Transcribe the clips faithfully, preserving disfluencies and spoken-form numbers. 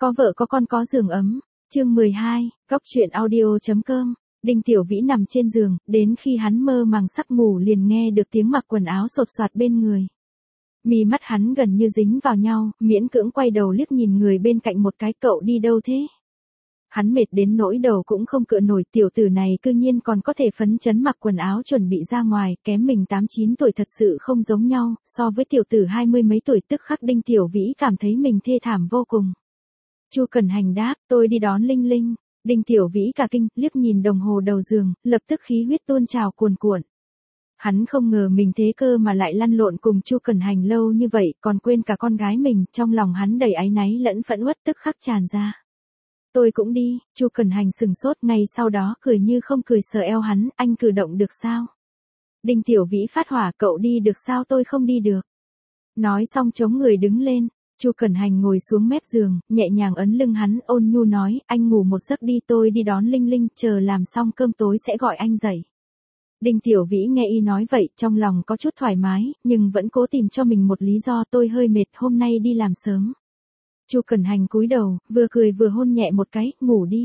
Có vợ có con có giường ấm. Chương mười hai, Góc truyện audio.com. Đinh Tiểu Vĩ nằm trên giường, đến khi hắn mơ màng sắp ngủ liền nghe được tiếng mặc quần áo sột soạt bên người. Mí mắt hắn gần như dính vào nhau, miễn cưỡng quay đầu liếc nhìn người bên cạnh một cái, cậu đi đâu thế? Hắn mệt đến nỗi đầu cũng không cựa nổi, tiểu tử này cư nhiên còn có thể phấn chấn mặc quần áo chuẩn bị ra ngoài, kém mình tám chín tuổi thật sự không giống nhau, so với tiểu tử hai mươi mấy tuổi tức khắc Đinh Tiểu Vĩ cảm thấy mình thê thảm vô cùng. Chu Cẩn Hành đáp, tôi đi đón Linh Linh. Đinh Tiểu Vĩ cả kinh, liếc nhìn đồng hồ đầu giường, lập tức khí huyết tuôn trào cuồn cuộn. Hắn không ngờ mình thế cơ mà lại lăn lộn cùng Chu Cẩn Hành lâu như vậy, còn quên cả con gái mình, trong lòng hắn đầy áy náy lẫn phẫn uất tức khắc tràn ra. Tôi cũng đi. Chu Cẩn Hành sừng sốt, ngay sau đó cười như không cười sờ eo hắn, anh cử động được sao? Đinh Tiểu Vĩ phát hỏa, cậu đi được sao tôi không đi được? Nói xong chống người đứng lên. Chu Cẩn Hành ngồi xuống mép giường, nhẹ nhàng ấn lưng hắn, ôn nhu nói, anh ngủ một giấc đi, tôi đi đón Linh Linh, chờ làm xong cơm tối sẽ gọi anh dậy. Đinh Tiểu Vĩ nghe y nói vậy, trong lòng có chút thoải mái, nhưng vẫn cố tìm cho mình một lý do, tôi hơi mệt, hôm nay đi làm sớm. Chu Cẩn Hành cúi đầu, vừa cười vừa hôn nhẹ một cái, ngủ đi.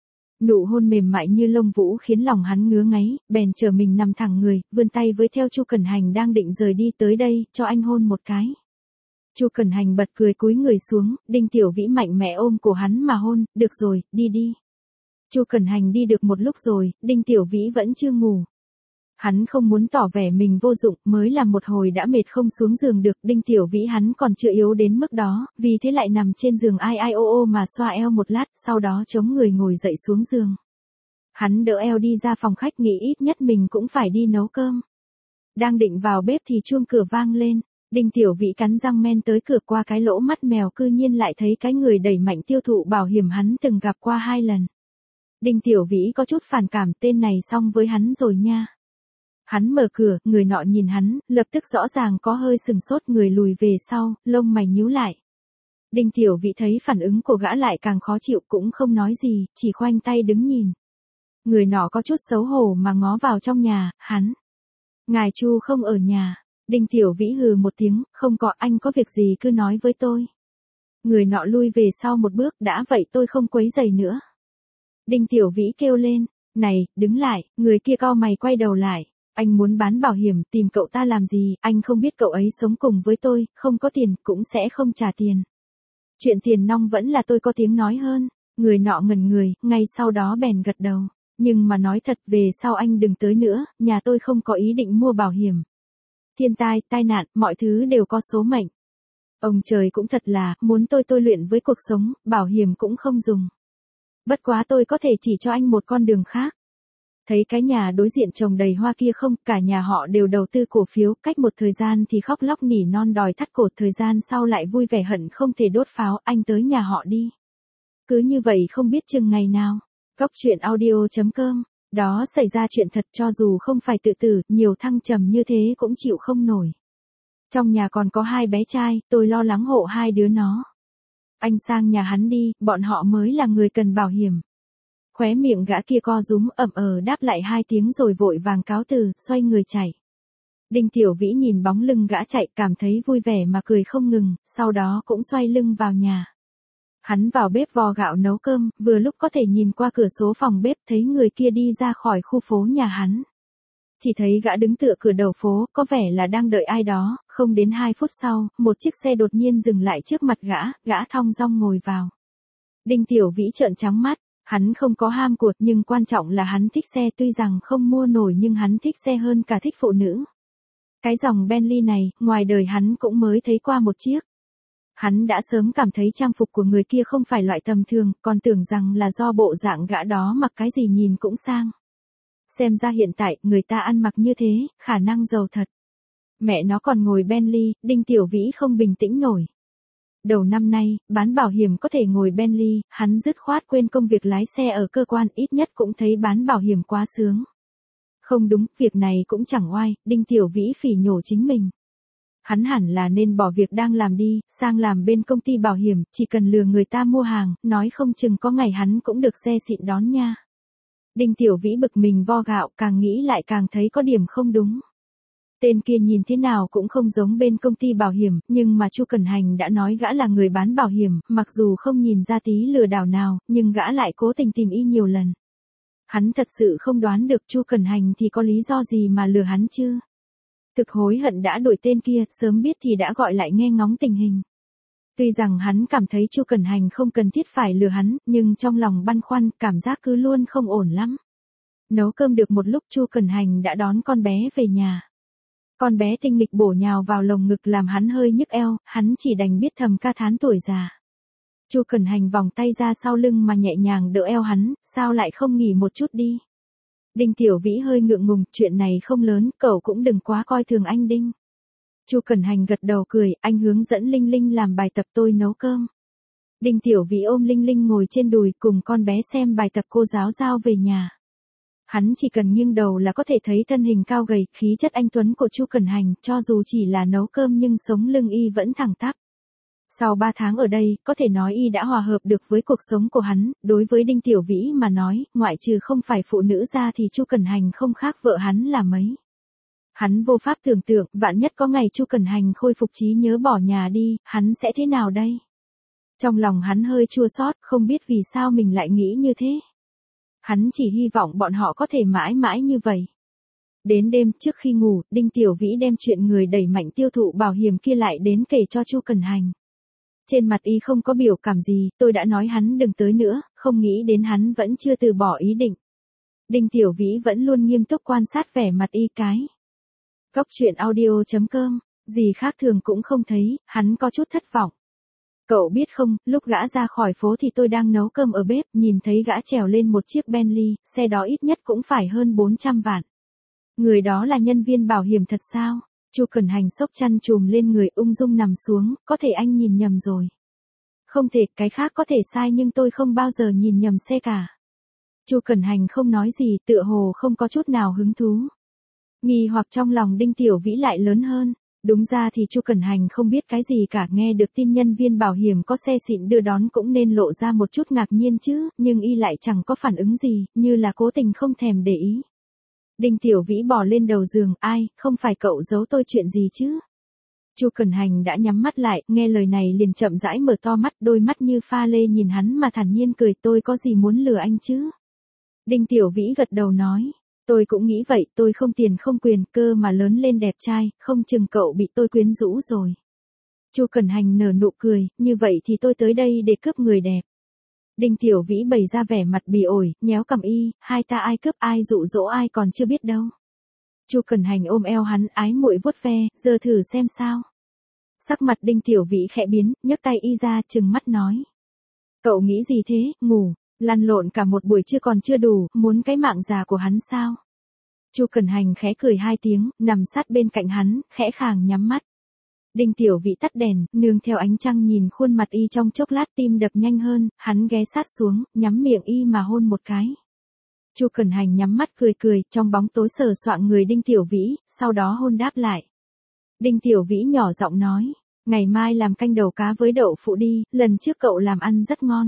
Nụ hôn mềm mại như lông vũ khiến lòng hắn ngứa ngáy, bèn chờ mình nằm thẳng người, vươn tay với theo Chu Cẩn Hành đang định rời đi, tới đây, cho anh hôn một cái. Chu Cẩn Hành bật cười cúi người xuống, Đinh Tiểu Vĩ mạnh mẽ ôm cổ hắn mà hôn, được rồi, đi đi. Chu Cẩn Hành đi được một lúc rồi, Đinh Tiểu Vĩ vẫn chưa ngủ. Hắn không muốn tỏ vẻ mình vô dụng, mới làm một hồi đã mệt không xuống giường được, Đinh Tiểu Vĩ hắn còn chưa yếu đến mức đó, vì thế lại nằm trên giường ai ai ô ô mà xoa eo một lát, sau đó chống người ngồi dậy xuống giường. Hắn đỡ eo đi ra phòng khách, nghĩ ít nhất mình cũng phải đi nấu cơm. Đang định vào bếp thì chuông cửa vang lên. Đinh Tiểu Vĩ cắn răng men tới cửa, qua cái lỗ mắt mèo cư nhiên lại thấy cái người đẩy mạnh tiêu thụ bảo hiểm hắn từng gặp qua hai lần. Đinh Tiểu Vĩ có chút phản cảm, tên này xong với hắn rồi nha. Hắn mở cửa, người nọ nhìn hắn, lập tức rõ ràng có hơi sừng sốt, người lùi về sau, lông mày nhíu lại. Đinh Tiểu Vĩ thấy phản ứng của gã lại càng khó chịu, cũng không nói gì, chỉ khoanh tay đứng nhìn. Người nọ có chút xấu hổ mà ngó vào trong nhà, hắn. Ngài Chu không ở nhà. Đinh Tiểu Vĩ hừ một tiếng, không có, anh có việc gì cứ nói với tôi. Người nọ lui về sau một bước, đã vậy tôi không quấy rầy nữa. Đinh Tiểu Vĩ kêu lên, này, đứng lại, người kia cau mày quay đầu lại. Anh muốn bán bảo hiểm, tìm cậu ta làm gì, anh không biết cậu ấy sống cùng với tôi, không có tiền, cũng sẽ không trả tiền. Chuyện tiền nong vẫn là tôi có tiếng nói hơn. Người nọ ngẩn người, ngay sau đó bèn gật đầu. Nhưng mà nói thật, về sau anh đừng tới nữa, nhà tôi không có ý định mua bảo hiểm. Thiên tai, tai nạn, mọi thứ đều có số mệnh. Ông trời cũng thật là, muốn tôi tôi luyện với cuộc sống, bảo hiểm cũng không dùng. Bất quá tôi có thể chỉ cho anh một con đường khác. Thấy cái nhà đối diện trồng đầy hoa kia không, cả nhà họ đều đầu tư cổ phiếu, cách một thời gian thì khóc lóc nỉ non đòi thắt cổ, thời gian sau lại vui vẻ hận không thể đốt pháo, anh tới nhà họ đi. Cứ như vậy không biết chừng ngày nào. Góc truyện audio.com. Đó xảy ra chuyện thật, cho dù không phải tự tử, nhiều thăng trầm như thế cũng chịu không nổi. Trong nhà còn có hai bé trai, tôi lo lắng hộ hai đứa nó. Anh sang nhà hắn đi, bọn họ mới là người cần bảo hiểm. Khóe miệng gã kia co rúm, ậm ờ đáp lại hai tiếng rồi vội vàng cáo từ, xoay người chạy. Đinh Tiểu Vĩ nhìn bóng lưng gã chạy, cảm thấy vui vẻ mà cười không ngừng, sau đó cũng xoay lưng vào nhà. Hắn vào bếp vo gạo nấu cơm, vừa lúc có thể nhìn qua cửa sổ phòng bếp thấy người kia đi ra khỏi khu phố nhà hắn. Chỉ thấy gã đứng tựa cửa đầu phố, có vẻ là đang đợi ai đó, không đến hai phút sau, một chiếc xe đột nhiên dừng lại trước mặt gã, gã thong dong ngồi vào. Đinh Tiểu Vĩ trợn trắng mắt, hắn không có ham của, nhưng quan trọng là hắn thích xe, tuy rằng không mua nổi nhưng hắn thích xe hơn cả thích phụ nữ. Cái dòng Bentley này, ngoài đời hắn cũng mới thấy qua một chiếc. Hắn đã sớm cảm thấy trang phục của người kia không phải loại tầm thường, còn tưởng rằng là do bộ dạng gã đó mặc cái gì nhìn cũng sang. Xem ra hiện tại, người ta ăn mặc như thế, khả năng giàu thật. Mẹ nó còn ngồi Bentley, Đinh Tiểu Vĩ không bình tĩnh nổi. Đầu năm nay, bán bảo hiểm có thể ngồi Bentley, hắn dứt khoát quên công việc lái xe ở cơ quan, ít nhất cũng thấy bán bảo hiểm quá sướng. Không đúng, việc này cũng chẳng oai, Đinh Tiểu Vĩ phỉ nhổ chính mình. Hắn hẳn là nên bỏ việc đang làm đi, sang làm bên công ty bảo hiểm, chỉ cần lừa người ta mua hàng, nói không chừng có ngày hắn cũng được xe xịn đón nha. Đinh Tiểu Vĩ bực mình vo gạo, càng nghĩ lại càng thấy có điểm không đúng. Tên kia nhìn thế nào cũng không giống bên công ty bảo hiểm, nhưng mà Chu Cẩn Hành đã nói gã là người bán bảo hiểm, mặc dù không nhìn ra tí lừa đảo nào, nhưng gã lại cố tình tìm y nhiều lần. Hắn thật sự không đoán được Chu Cẩn Hành thì có lý do gì mà lừa hắn chứ. Thực hối hận đã đuổi tên kia, sớm biết thì đã gọi lại nghe ngóng tình hình. Tuy rằng hắn cảm thấy Chu Cẩn Hành không cần thiết phải lừa hắn, nhưng trong lòng băn khoăn, cảm giác cứ luôn không ổn lắm. Nấu cơm được một lúc Chu Cẩn Hành đã đón con bé về nhà. Con bé tinh nghịch bổ nhào vào lồng ngực làm hắn hơi nhức eo, hắn chỉ đành biết thầm ca thán tuổi già. Chu Cẩn Hành vòng tay ra sau lưng mà nhẹ nhàng đỡ eo hắn, sao lại không nghỉ một chút đi. Đinh Tiểu Vĩ hơi ngượng ngùng, chuyện này không lớn, cậu cũng đừng quá coi thường anh Đinh. Chu Cẩn Hành gật đầu cười, anh hướng dẫn Linh Linh làm bài tập, tôi nấu cơm. Đinh Tiểu Vĩ ôm Linh Linh ngồi trên đùi cùng con bé xem bài tập cô giáo giao về nhà. Hắn chỉ cần nghiêng đầu là có thể thấy thân hình cao gầy, khí chất anh tuấn của Chu Cẩn Hành, cho dù chỉ là nấu cơm nhưng sống lưng y vẫn thẳng tắp. Sau ba tháng ở đây, có thể nói y đã hòa hợp được với cuộc sống của hắn, đối với Đinh Tiểu Vĩ mà nói, ngoại trừ không phải phụ nữ ra thì Chu Cẩn Hành không khác vợ hắn là mấy. Hắn vô pháp tưởng tượng, vạn nhất có ngày Chu Cẩn Hành khôi phục trí nhớ bỏ nhà đi, hắn sẽ thế nào đây? Trong lòng hắn hơi chua xót, không biết vì sao mình lại nghĩ như thế. Hắn chỉ hy vọng bọn họ có thể mãi mãi như vậy. Đến đêm trước khi ngủ, Đinh Tiểu Vĩ đem chuyện người đẩy mạnh tiêu thụ bảo hiểm kia lại đến kể cho Chu Cẩn Hành. Trên mặt y không có biểu cảm gì, tôi đã nói hắn đừng tới nữa, không nghĩ đến hắn vẫn chưa từ bỏ ý định. Đinh Tiểu Vĩ vẫn luôn nghiêm túc quan sát vẻ mặt y cái. Góc truyện audio chấm com, gì khác thường cũng không thấy, hắn có chút thất vọng. Cậu biết không, lúc gã ra khỏi phố thì tôi đang nấu cơm ở bếp, nhìn thấy gã trèo lên một chiếc Bentley, xe đó ít nhất cũng phải hơn bốn trăm vạn. Người đó là nhân viên bảo hiểm thật sao? Chu Cẩn Hành xốc chăn chùm lên người ung dung nằm xuống, có thể anh nhìn nhầm rồi. Không thể, cái khác có thể sai nhưng tôi không bao giờ nhìn nhầm xe cả. Chu Cẩn Hành không nói gì, tựa hồ không có chút nào hứng thú. Nghi hoặc trong lòng Đinh Tiểu Vĩ lại lớn hơn. Đúng ra thì Chu Cẩn Hành không biết cái gì cả, nghe được tin nhân viên bảo hiểm có xe xịn đưa đón cũng nên lộ ra một chút ngạc nhiên chứ, nhưng y lại chẳng có phản ứng gì, như là cố tình không thèm để ý. Đinh Tiểu Vĩ bò lên đầu giường, ai, không phải cậu giấu tôi chuyện gì chứ? Chu Cẩn Hành đã nhắm mắt lại, nghe lời này liền chậm rãi mở to mắt, đôi mắt như pha lê nhìn hắn mà thản nhiên cười, tôi có gì muốn lừa anh chứ? Đinh Tiểu Vĩ gật đầu nói. Tôi cũng nghĩ vậy, tôi không tiền không quyền, cơ mà lớn lên đẹp trai, không chừng cậu bị tôi quyến rũ rồi. Chu Cẩn Hành nở nụ cười, như vậy thì tôi tới đây để cướp người đẹp. Đinh Tiểu Vĩ bày ra vẻ mặt bỉ ổi, nhéo cằm y, hai ta ai cướp ai dụ dỗ ai còn chưa biết đâu. Chu Cẩn Hành ôm eo hắn ái muội vuốt ve, giờ thử xem sao. Sắc mặt Đinh Tiểu Vĩ khẽ biến, nhấc tay y ra trừng mắt nói. Cậu nghĩ gì thế, ngủ. Lăn lộn cả một buổi chưa còn chưa đủ, muốn cái mạng già của hắn sao? Chu Cẩn Hành khẽ cười hai tiếng, nằm sát bên cạnh hắn, khẽ khàng nhắm mắt. Đinh Tiểu Vĩ tắt đèn, nương theo ánh trăng nhìn khuôn mặt y trong chốc lát tim đập nhanh hơn, hắn ghé sát xuống, nhắm miệng y mà hôn một cái. Chu Cẩn Hành nhắm mắt cười cười, trong bóng tối sờ soạng người Đinh Tiểu Vĩ, sau đó hôn đáp lại. Đinh Tiểu Vĩ nhỏ giọng nói, ngày mai làm canh đầu cá với đậu phụ đi, lần trước cậu làm ăn rất ngon.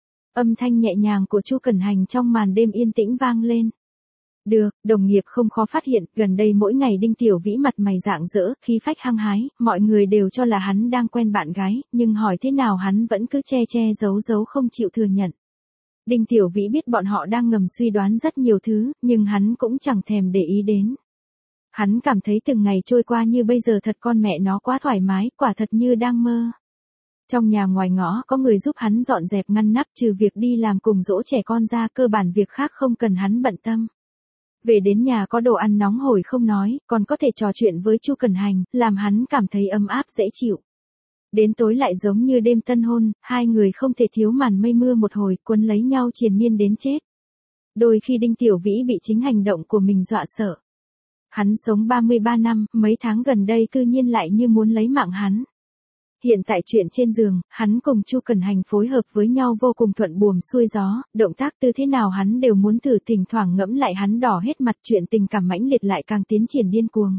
Âm thanh nhẹ nhàng của Chu Cẩn Hành trong màn đêm yên tĩnh vang lên. Được, đồng nghiệp không khó phát hiện, gần đây mỗi ngày Đinh Tiểu Vĩ mặt mày rạng rỡ, khí phách hăng hái, mọi người đều cho là hắn đang quen bạn gái, nhưng hỏi thế nào hắn vẫn cứ che che giấu giấu không chịu thừa nhận. Đinh Tiểu Vĩ biết bọn họ đang ngầm suy đoán rất nhiều thứ, nhưng hắn cũng chẳng thèm để ý đến. Hắn cảm thấy từng ngày trôi qua như bây giờ thật con mẹ nó quá thoải mái, quả thật như đang mơ. Trong nhà ngoài ngõ có người giúp hắn dọn dẹp ngăn nắp, trừ việc đi làm cùng dỗ trẻ con ra, cơ bản việc khác không cần hắn bận tâm. Về đến nhà có đồ ăn nóng hổi không nói, còn có thể trò chuyện với Chu Cẩn Hành, làm hắn cảm thấy ấm áp dễ chịu. Đến tối lại giống như đêm tân hôn, hai người không thể thiếu màn mây mưa một hồi, quấn lấy nhau triền miên đến chết. Đôi khi Đinh Tiểu Vĩ bị chính hành động của mình dọa sợ. Hắn sống ba mươi ba năm, mấy tháng gần đây cư nhiên lại như muốn lấy mạng hắn. Hiện tại chuyện trên giường, hắn cùng Chu Cẩn Hành phối hợp với nhau vô cùng thuận buồm xuôi gió, động tác tư thế nào hắn đều muốn thử, thỉnh thoảng ngẫm lại hắn đỏ hết mặt, chuyện tình cảm mãnh liệt lại càng tiến triển điên cuồng.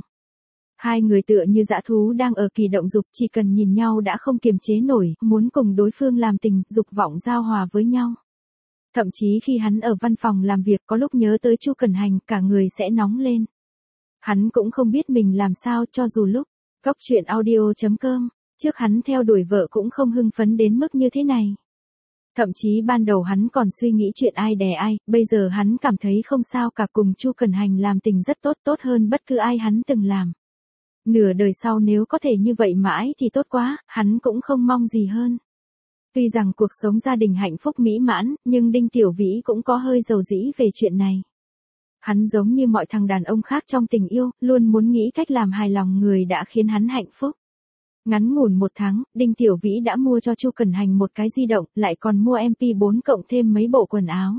Hai người tựa như dã thú đang ở kỳ động dục, chỉ cần nhìn nhau đã không kiềm chế nổi, muốn cùng đối phương làm tình, dục vọng giao hòa với nhau. Thậm chí khi hắn ở văn phòng làm việc có lúc nhớ tới Chu Cẩn Hành, cả người sẽ nóng lên. Hắn cũng không biết mình làm sao cho dù lúc Cóc truyện audio chấm com, trước hắn theo đuổi vợ cũng không hưng phấn đến mức như thế này. Thậm chí ban đầu hắn còn suy nghĩ chuyện ai đè ai, bây giờ hắn cảm thấy không sao cả, cùng Chu Cần Hành làm tình rất tốt, tốt hơn bất cứ ai hắn từng làm. Nửa đời sau nếu có thể như vậy mãi thì tốt quá, hắn cũng không mong gì hơn. Tuy rằng cuộc sống gia đình hạnh phúc mỹ mãn, nhưng Đinh Tiểu Vĩ cũng có hơi dầu dĩ về chuyện này. Hắn giống như mọi thằng đàn ông khác trong tình yêu, luôn muốn nghĩ cách làm hài lòng người đã khiến hắn hạnh phúc. Ngắn ngủn một tháng, Đinh Tiểu Vĩ đã mua cho Chu Cần Hành một cái di động, lại còn mua em pê bốn cộng thêm mấy bộ quần áo.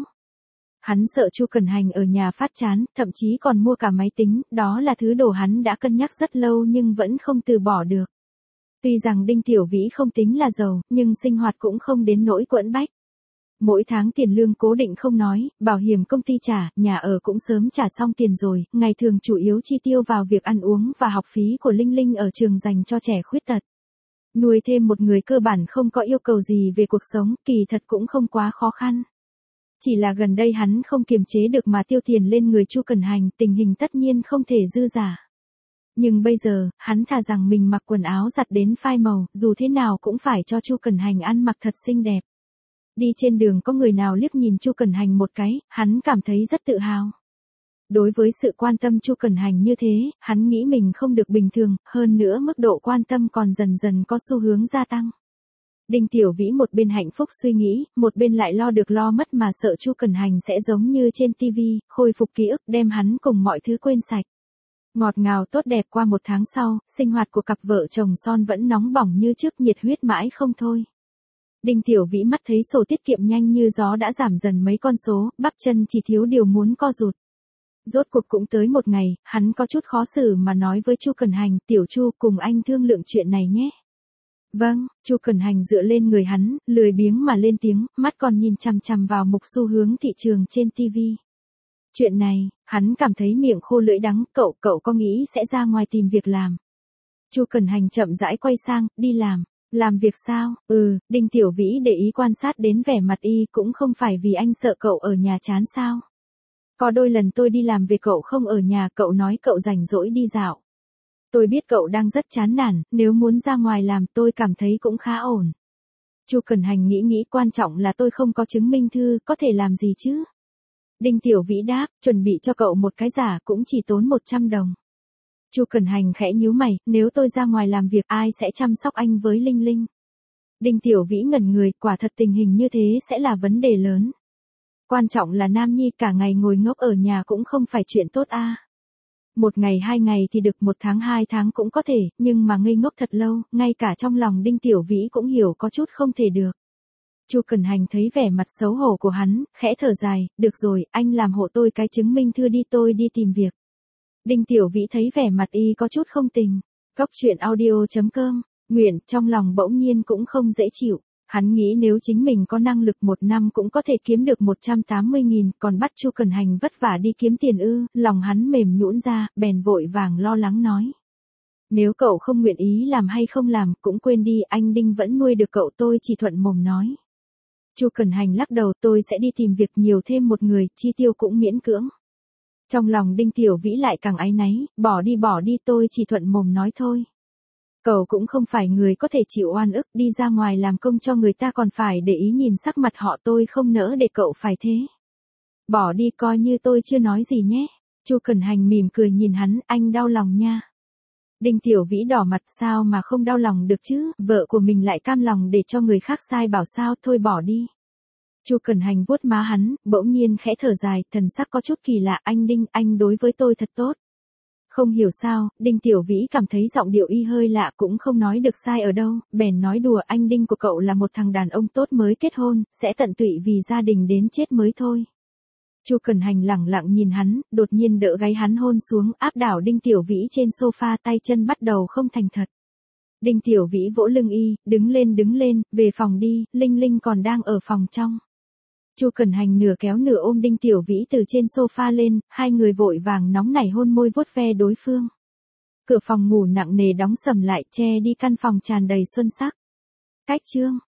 Hắn sợ Chu Cần Hành ở nhà phát chán, thậm chí còn mua cả máy tính, đó là thứ đồ hắn đã cân nhắc rất lâu nhưng vẫn không từ bỏ được. Tuy rằng Đinh Tiểu Vĩ không tính là giàu, nhưng sinh hoạt cũng không đến nỗi quẫn bách. Mỗi tháng tiền lương cố định không nói, bảo hiểm công ty trả, nhà ở cũng sớm trả xong tiền rồi, ngày thường chủ yếu chi tiêu vào việc ăn uống và học phí của Linh Linh ở trường dành cho trẻ khuyết tật. Nuôi thêm một người cơ bản không có yêu cầu gì về cuộc sống, kỳ thật cũng không quá khó khăn. Chỉ là gần đây hắn không kiềm chế được mà tiêu tiền lên người Chu Cần Hành, tình hình tất nhiên không thể dư giả. Nhưng bây giờ, hắn thà rằng mình mặc quần áo giặt đến phai màu, dù thế nào cũng phải cho Chu Cần Hành ăn mặc thật xinh đẹp. Đi trên đường có người nào liếc nhìn Chu Cần Hành một cái, hắn cảm thấy rất tự hào. Đối với sự quan tâm Chu Cần Hành như thế, hắn nghĩ mình không được bình thường, hơn nữa mức độ quan tâm còn dần dần có xu hướng gia tăng. Đinh Tiểu Vĩ một bên hạnh phúc suy nghĩ, một bên lại lo được lo mất mà sợ Chu Cần Hành sẽ giống như trên ti vi, khôi phục ký ức đem hắn cùng mọi thứ quên sạch. Ngọt ngào tốt đẹp qua một tháng sau, sinh hoạt của cặp vợ chồng son vẫn nóng bỏng như trước, nhiệt huyết mãi không thôi. Đinh Tiểu Vĩ mắt thấy sổ tiết kiệm nhanh như gió đã giảm dần mấy con số, bắp chân chỉ thiếu điều muốn co rụt. Rốt cuộc cũng tới một ngày, hắn có chút khó xử mà nói với Chu Cần Hành, Tiểu Chu cùng anh thương lượng chuyện này nhé. Vâng, Chu Cần Hành dựa lên người hắn, lười biếng mà lên tiếng, mắt còn nhìn chằm chằm vào mục xu hướng thị trường trên ti vi. Chuyện này, hắn cảm thấy miệng khô lưỡi đắng, cậu, cậu có nghĩ sẽ ra ngoài tìm việc làm. Chu Cần Hành chậm rãi quay sang, đi làm. Làm việc sao? Ừ, Đinh Tiểu Vĩ để ý quan sát đến vẻ mặt y, cũng không phải vì anh sợ cậu ở nhà chán sao. Có đôi lần tôi đi làm về cậu không ở nhà, cậu nói cậu rảnh rỗi đi dạo. Tôi biết cậu đang rất chán nản, nếu muốn ra ngoài làm tôi cảm thấy cũng khá ổn. Chu Cần Hành nghĩ nghĩ, quan trọng là tôi không có chứng minh thư, có thể làm gì chứ? Đinh Tiểu Vĩ đáp, chuẩn bị cho cậu một cái giả cũng chỉ tốn một trăm đồng. Chu Cần Hành khẽ nhíu mày, nếu tôi ra ngoài làm việc ai sẽ chăm sóc anh với Linh Linh? Đinh Tiểu Vĩ ngẩn người, quả thật tình hình như thế sẽ là vấn đề lớn. Quan trọng là Nam Nhi cả ngày ngồi ngốc ở nhà cũng không phải chuyện tốt a. À. Một ngày hai ngày thì được, một tháng hai tháng cũng có thể, nhưng mà ngây ngốc thật lâu, ngay cả trong lòng Đinh Tiểu Vĩ cũng hiểu có chút không thể được. Chu Cần Hành thấy vẻ mặt xấu hổ của hắn, khẽ thở dài, được rồi, anh làm hộ tôi cái chứng minh thư đi, tôi đi tìm việc. Đinh Tiểu Vĩ thấy vẻ mặt y có chút không tình. Cóc truyện audio chấm com, nguyện, trong lòng bỗng nhiên cũng không dễ chịu. Hắn nghĩ nếu chính mình có năng lực một năm cũng có thể kiếm được một trăm tám mươi nghìn, còn bắt Chu Cần Hành vất vả đi kiếm tiền ư, lòng hắn mềm nhũn ra, bèn vội vàng lo lắng nói. Nếu cậu không nguyện ý làm hay không làm, cũng quên đi, anh Đinh vẫn nuôi được cậu, tôi chỉ thuận mồm nói. Chu Cần Hành lắc đầu, tôi sẽ đi tìm việc nhiều thêm một người, chi tiêu cũng miễn cưỡng. Trong lòng Đinh Tiểu Vĩ lại càng áy náy, bỏ đi bỏ đi, tôi chỉ thuận mồm nói thôi. Cậu cũng không phải người có thể chịu oan ức, đi ra ngoài làm công cho người ta còn phải để ý nhìn sắc mặt họ, tôi không nỡ để cậu phải thế. Bỏ đi, coi như tôi chưa nói gì nhé. Chu Cần Hành mỉm cười nhìn hắn, anh đau lòng nha. Đinh Tiểu Vĩ đỏ mặt, sao mà không đau lòng được chứ, vợ của mình lại cam lòng để cho người khác sai bảo sao, thôi bỏ đi. Chu Cần Hành vuốt má hắn, bỗng nhiên khẽ thở dài, thần sắc có chút kỳ lạ, anh Đinh, anh đối với tôi thật tốt. Không hiểu sao, Đinh Tiểu Vĩ cảm thấy giọng điệu y hơi lạ, cũng không nói được sai ở đâu, bèn nói đùa, anh Đinh của cậu là một thằng đàn ông tốt mới kết hôn, sẽ tận tụy vì gia đình đến chết mới thôi. Chu Cần Hành lẳng lặng nhìn hắn, đột nhiên đỡ gáy hắn hôn xuống, áp đảo Đinh Tiểu Vĩ trên sofa, tay chân bắt đầu không thành thật. Đinh Tiểu Vĩ vỗ lưng y, đứng lên đứng lên, về phòng đi, Linh Linh còn đang ở phòng trong. Chu Cần Hành nửa kéo nửa ôm Đinh Tiểu Vĩ từ trên sofa lên, hai người vội vàng nóng nảy hôn môi vuốt ve đối phương. Cửa phòng ngủ nặng nề đóng sầm lại, che đi căn phòng tràn đầy xuân sắc. Cách chương